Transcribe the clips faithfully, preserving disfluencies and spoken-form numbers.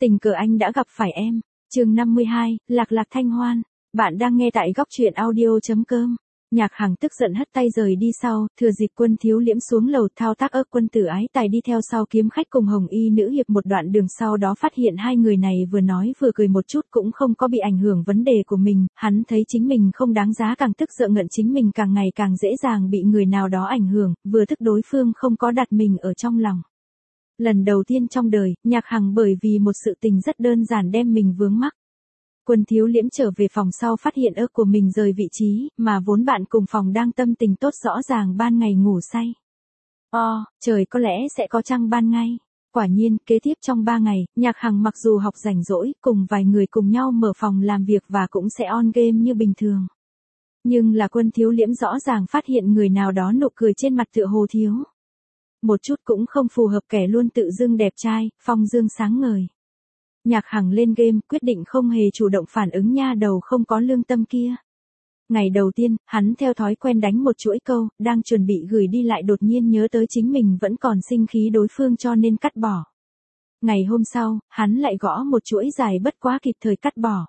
Tình cờ anh đã gặp phải em. Chương năm mươi hai, Lạc Lạc Thanh Hoan. Bạn đang nghe tại góc truyện audio chấm com. Nhạc Hằng tức giận hất tay rời đi sau, thừa dịp Quân Thiếu Liễm xuống lầu thao tác ớt Quân Tử Ái Tài đi theo sau kiếm khách cùng Hồng Y nữ hiệp một đoạn đường, sau đó phát hiện hai người này vừa nói vừa cười một chút cũng không có bị ảnh hưởng vấn đề của mình, hắn thấy chính mình không đáng giá, càng tức giận ngận chính mình càng ngày càng dễ dàng bị người nào đó ảnh hưởng, vừa thức đối phương không có đặt mình ở trong lòng. Lần đầu tiên trong đời, Nhạc Hằng bởi vì một sự tình rất đơn giản đem mình vướng mắc. Quân Thiếu Liễm trở về phòng sau phát hiện ớt của mình rời vị trí, mà vốn bạn cùng phòng đang tâm tình tốt rõ ràng ban ngày ngủ say. O, trời có lẽ sẽ có trăng ban ngày. Quả nhiên, kế tiếp trong ba ngày, Nhạc Hằng mặc dù học rảnh rỗi, cùng vài người cùng nhau mở phòng làm việc và cũng sẽ on game như bình thường. Nhưng là Quân Thiếu Liễm rõ ràng phát hiện người nào đó nụ cười trên mặt tựa hồ thiếu. Một chút cũng không phù hợp kẻ luôn tự dưng đẹp trai, phong dương sáng ngời. Nhạc Hằng lên game, quyết định không hề chủ động phản ứng nha đầu không có lương tâm kia. Ngày đầu tiên, hắn theo thói quen đánh một chuỗi câu, đang chuẩn bị gửi đi lại đột nhiên nhớ tới chính mình vẫn còn sinh khí đối phương cho nên cắt bỏ. Ngày hôm sau, hắn lại gõ một chuỗi dài bất quá kịp thời cắt bỏ.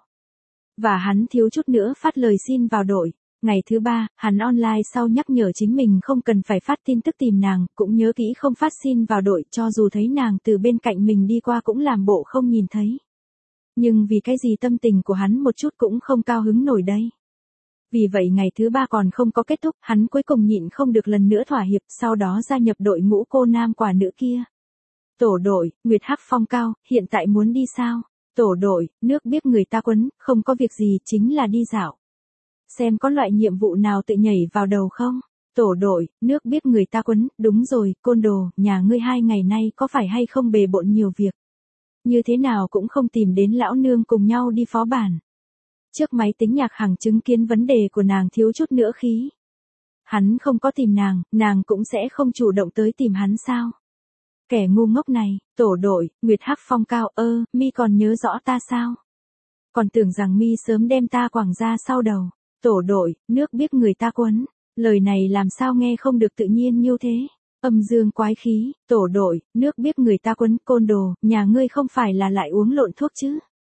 Và hắn thiếu chút nữa phát lời xin vào đội. Ngày thứ ba, hắn online sau nhắc nhở chính mình không cần phải phát tin tức tìm nàng, cũng nhớ kỹ không phát xin vào đội, cho dù thấy nàng từ bên cạnh mình đi qua cũng làm bộ không nhìn thấy. Nhưng vì cái gì tâm tình của hắn một chút cũng không cao hứng nổi đây. Vì vậy ngày thứ ba còn không có kết thúc, hắn cuối cùng nhịn không được lần nữa thỏa hiệp, sau đó gia nhập đội ngũ cô nam quả nữ kia. Tổ đội, Nguyệt Hắc Phong Cao, hiện tại muốn đi sao? Tổ đội, nước biết người ta quấn, không có việc gì, chính là đi dạo. Xem có loại nhiệm vụ nào tự nhảy vào đầu không? Tổ đội, nước biết người ta quấn, đúng rồi, côn đồ, nhà ngươi hai ngày nay có phải hay không bề bộn nhiều việc? Như thế nào cũng không tìm đến lão nương cùng nhau đi phó bản. Trước máy tính Nhạc Hằng chứng kiến vấn đề của nàng thiếu chút nữa khí. Hắn không có tìm nàng, nàng cũng sẽ không chủ động tới tìm hắn sao? Kẻ ngu ngốc này, tổ đội, Nguyệt Hắc Phong Cao, ơ, mi còn nhớ rõ ta sao? Còn tưởng rằng mi sớm đem ta quẳng ra sau đầu. Tổ đội, nước biết người ta quấn. Lời này làm sao nghe không được tự nhiên như thế. Âm dương quái khí, tổ đội, nước biết người ta quấn, côn đồ, nhà ngươi không phải là lại uống lộn thuốc chứ.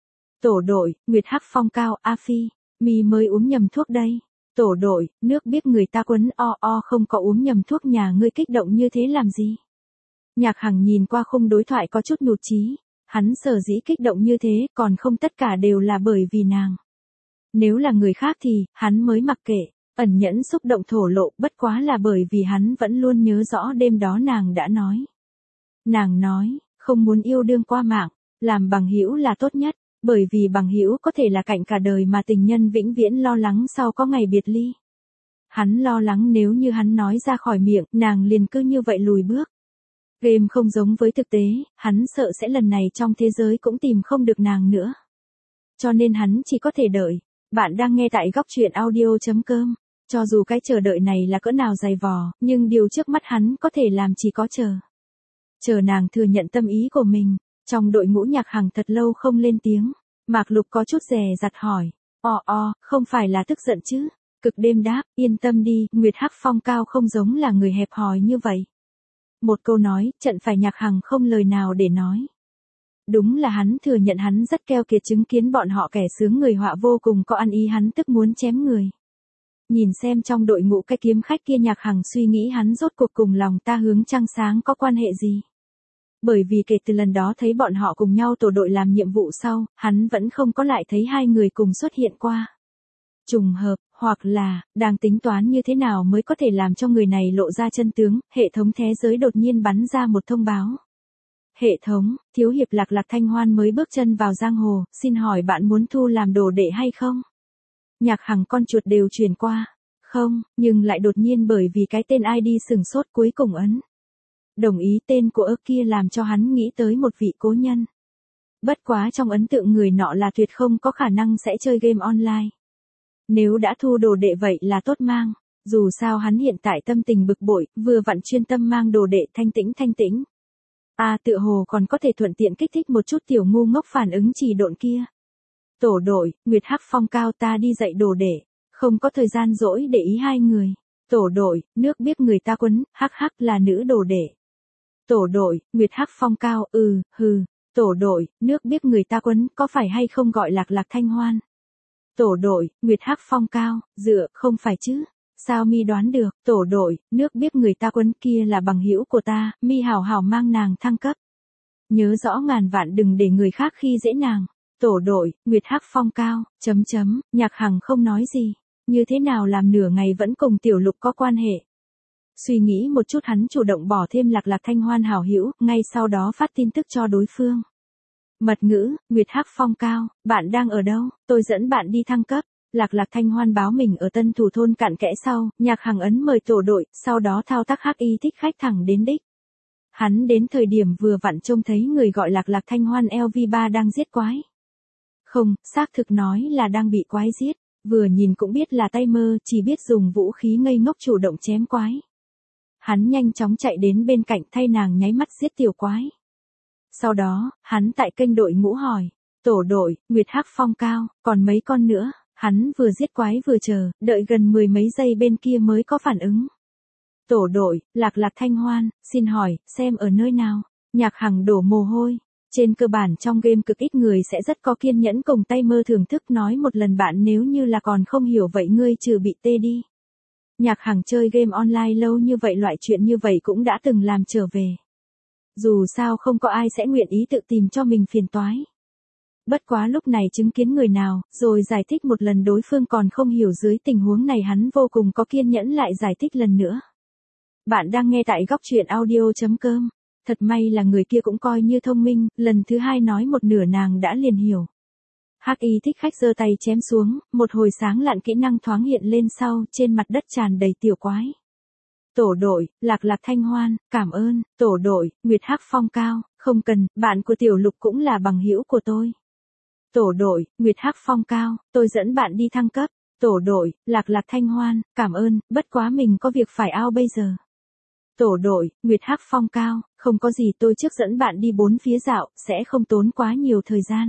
Tổ đội, Nguyệt Hắc Phong Cao, A Phi, mi mới uống nhầm thuốc đây. Tổ đội, nước biết người ta quấn, o o không có uống nhầm thuốc, nhà ngươi kích động như thế làm gì. Nhạc Hằng nhìn qua khung đối thoại có chút nhụt chí. Hắn sở dĩ kích động như thế, còn không tất cả đều là bởi vì nàng. Nếu là người khác thì, hắn mới mặc kệ, ẩn nhẫn xúc động thổ lộ, bất quá là bởi vì hắn vẫn luôn nhớ rõ đêm đó nàng đã nói. Nàng nói, không muốn yêu đương qua mạng, làm bằng hữu là tốt nhất, bởi vì bằng hữu có thể là cạnh cả đời mà tình nhân vĩnh viễn lo lắng sau có ngày biệt ly. Hắn lo lắng nếu như hắn nói ra khỏi miệng, nàng liền cứ như vậy lùi bước. Game không giống với thực tế, hắn sợ sẽ lần này trong thế giới cũng tìm không được nàng nữa. Cho nên hắn chỉ có thể đợi. Bạn đang nghe tại góc truyện audio chấm com. Cho dù cái chờ đợi này là cỡ nào dày vò, nhưng điều trước mắt hắn có thể làm chỉ có chờ. Chờ nàng thừa nhận tâm ý của mình. Trong đội ngũ Nhạc Hằng thật lâu không lên tiếng. Mạc Lục có chút dè dặt hỏi. O o, không phải là tức giận chứ? Cực đêm đáp, yên tâm đi, Nguyệt Hắc Phong Cao không giống là người hẹp hòi như vậy. Một câu nói, trận phải Nhạc Hằng không lời nào để nói. Đúng là hắn thừa nhận hắn rất keo kiệt, chứng kiến bọn họ kẻ sướng người họa vô cùng có ăn ý, hắn tức muốn chém người. Nhìn xem trong đội ngũ cái kiếm khách kia, Nhạc Hằng suy nghĩ hắn rốt cuộc cùng lòng ta hướng trăng sáng có quan hệ gì. Bởi vì kể từ lần đó thấy bọn họ cùng nhau tổ đội làm nhiệm vụ sau, hắn vẫn không có lại thấy hai người cùng xuất hiện qua. Trùng hợp, hoặc là, đang tính toán như thế nào mới có thể làm cho người này lộ ra chân tướng, hệ thống thế giới đột nhiên bắn ra một thông báo. Hệ thống, thiếu hiệp Lạc Lạc Thanh Hoan mới bước chân vào giang hồ, xin hỏi bạn muốn thu làm đồ đệ hay không? Nhạc Hằng con chuột đều chuyển qua. Không, nhưng lại đột nhiên bởi vì cái tên i đê sừng sốt cuối cùng ấn. Đồng ý. Tên của ớt kia làm cho hắn nghĩ tới một vị cố nhân. Bất quá trong ấn tượng người nọ là tuyệt không có khả năng sẽ chơi game online. Nếu đã thu đồ đệ vậy là tốt mang. Dù sao hắn hiện tại tâm tình bực bội, vừa vặn chuyên tâm mang đồ đệ thanh tĩnh thanh tĩnh. À, tựa hồ còn có thể thuận tiện kích thích một chút tiểu ngu ngốc phản ứng trì độn kia. Tổ đội, Nguyệt Hắc Phong Cao, ta đi dạy đồ đệ, không có thời gian dỗi để ý hai người. Tổ đội, nước biết người ta quấn, hắc hắc là nữ đồ đệ. Tổ đội, Nguyệt Hắc Phong Cao, ừ, hừ, Tổ đội, nước biết người ta quấn, có phải hay không gọi Lạc Lạc Thanh Hoan? Tổ đội, Nguyệt Hắc Phong Cao, dựa, không phải chứ? Sao mi đoán được? Tổ đội, nước biết người ta quấn kia là bằng hữu của ta, mi hảo hảo mang nàng thăng cấp. Nhớ rõ ngàn vạn đừng để người khác khi dễ nàng. Tổ đội, Nguyệt Hắc Phong Cao, chấm chấm, Nhạc Hằng không nói gì. Như thế nào làm nửa ngày vẫn cùng Tiểu Lục có quan hệ. Suy nghĩ một chút hắn chủ động bỏ thêm Lạc Lạc Thanh Hoan hảo hữu, ngay sau đó phát tin tức cho đối phương. Mật ngữ, Nguyệt Hắc Phong Cao, bạn đang ở đâu, tôi dẫn bạn đi thăng cấp. Lạc Lạc Thanh Hoan báo mình ở Tân Thủ Thôn cặn kẽ sau, Nhạc Hằng ấn mời tổ đội, sau đó thao tác hắc y thích khách thẳng đến đích. Hắn đến thời điểm vừa vặn trông thấy người gọi Lạc Lạc Thanh Hoan L V ba đang giết quái. Không, xác thực nói là đang bị quái giết, vừa nhìn cũng biết là tay mơ, chỉ biết dùng vũ khí ngây ngốc chủ động chém quái. Hắn nhanh chóng chạy đến bên cạnh thay nàng nháy mắt giết tiểu quái. Sau đó, hắn tại kênh đội ngũ hỏi, tổ đội, Nguyệt Hắc Phong Cao, còn mấy con nữa, hắn vừa giết quái vừa chờ, đợi gần mười mấy giây bên kia mới có phản ứng. Tổ đội, Lạc Lạc Thanh Hoan, xin hỏi, xem ở nơi nào, Nhạc Hằng đổ mồ hôi. Trên cơ bản trong game cực ít người sẽ rất có kiên nhẫn cùng tay mơ thưởng thức nói một lần bạn nếu như là còn không hiểu vậy ngươi trừ bị tê đi. Nhạc Hằng chơi game online lâu như vậy loại chuyện như vậy cũng đã từng làm trở về. Dù sao không có ai sẽ nguyện ý tự tìm cho mình phiền toái. Bất quá lúc này chứng kiến người nào, rồi giải thích một lần đối phương còn không hiểu dưới tình huống này hắn vô cùng có kiên nhẫn lại giải thích lần nữa. Bạn đang nghe tại góc truyện audio chấm com. Thật may là người kia cũng coi như thông minh, lần thứ hai nói một nửa nàng đã liền hiểu. Hắc y thích khách giơ tay chém xuống, một hồi sáng lạn kỹ năng thoáng hiện lên sau, trên mặt đất tràn đầy tiểu quái. Tổ đội, Lạc Lạc Thanh Hoan, cảm ơn, tổ đội, Nguyệt Hắc Phong Cao, không cần, bạn của Tiểu Lục cũng là bằng hữu của tôi. Tổ đội, Nguyệt Hắc Phong Cao, tôi dẫn bạn đi thăng cấp. Tổ đội, Lạc Lạc Thanh Hoan, cảm ơn, bất quá mình có việc phải out bây giờ. Tổ đội, Nguyệt Hắc Phong Cao, không có gì tôi trước dẫn bạn đi bốn phía dạo, sẽ không tốn quá nhiều thời gian.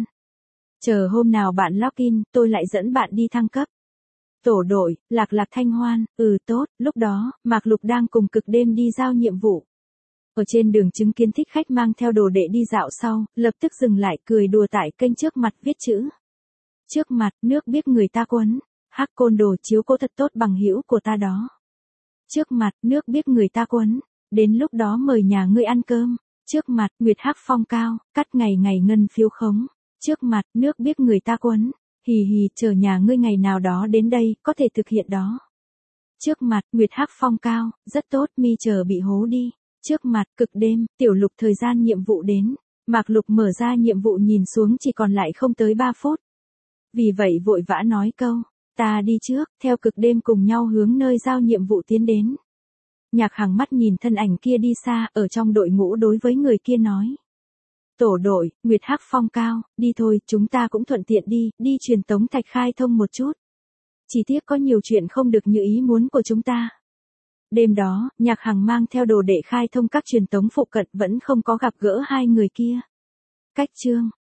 Chờ hôm nào bạn login, tôi lại dẫn bạn đi thăng cấp. Tổ đội, Lạc Lạc Thanh Hoan, ừ tốt, lúc đó, Mạc Lục đang cùng Cực Đêm đi giao nhiệm vụ. Ở trên đường chứng kiến thích khách mang theo đồ đệ đi dạo sau, lập tức dừng lại cười đùa tại kênh trước mặt viết chữ. Trước mặt, nước biết người ta quấn, Hắc côn đồ chiếu cố thật tốt bằng hữu của ta đó. Trước mặt, nước biết người ta quấn, đến lúc đó mời nhà ngươi ăn cơm. Trước mặt, Nguyệt Hắc Phong Cao, cắt ngày ngày ngân phiếu khống. Trước mặt, nước biết người ta quấn, hì hì, chờ nhà ngươi ngày nào đó đến đây, có thể thực hiện đó. Trước mặt, Nguyệt Hắc Phong Cao, rất tốt, mi chờ bị hố đi. Trước mặt, Cực Đêm, Tiểu Lục thời gian nhiệm vụ đến. Mạc Lục mở ra nhiệm vụ nhìn xuống chỉ còn lại không tới ba phút. Vì vậy vội vã nói câu, ta đi trước, theo Cực Đêm cùng nhau hướng nơi giao nhiệm vụ tiến đến. Nhạc Hằng mắt nhìn thân ảnh kia đi xa, ở trong đội ngũ đối với người kia nói. Tổ đội, Nguyệt Hắc Phong Cao, đi thôi, chúng ta cũng thuận tiện đi, đi truyền tống thạch khai thông một chút. Chỉ tiếc có nhiều chuyện không được như ý muốn của chúng ta. Đêm đó, Nhạc Hằng mang theo đồ để khai thông các truyền tống phụ cận vẫn không có gặp gỡ hai người kia. Cách chương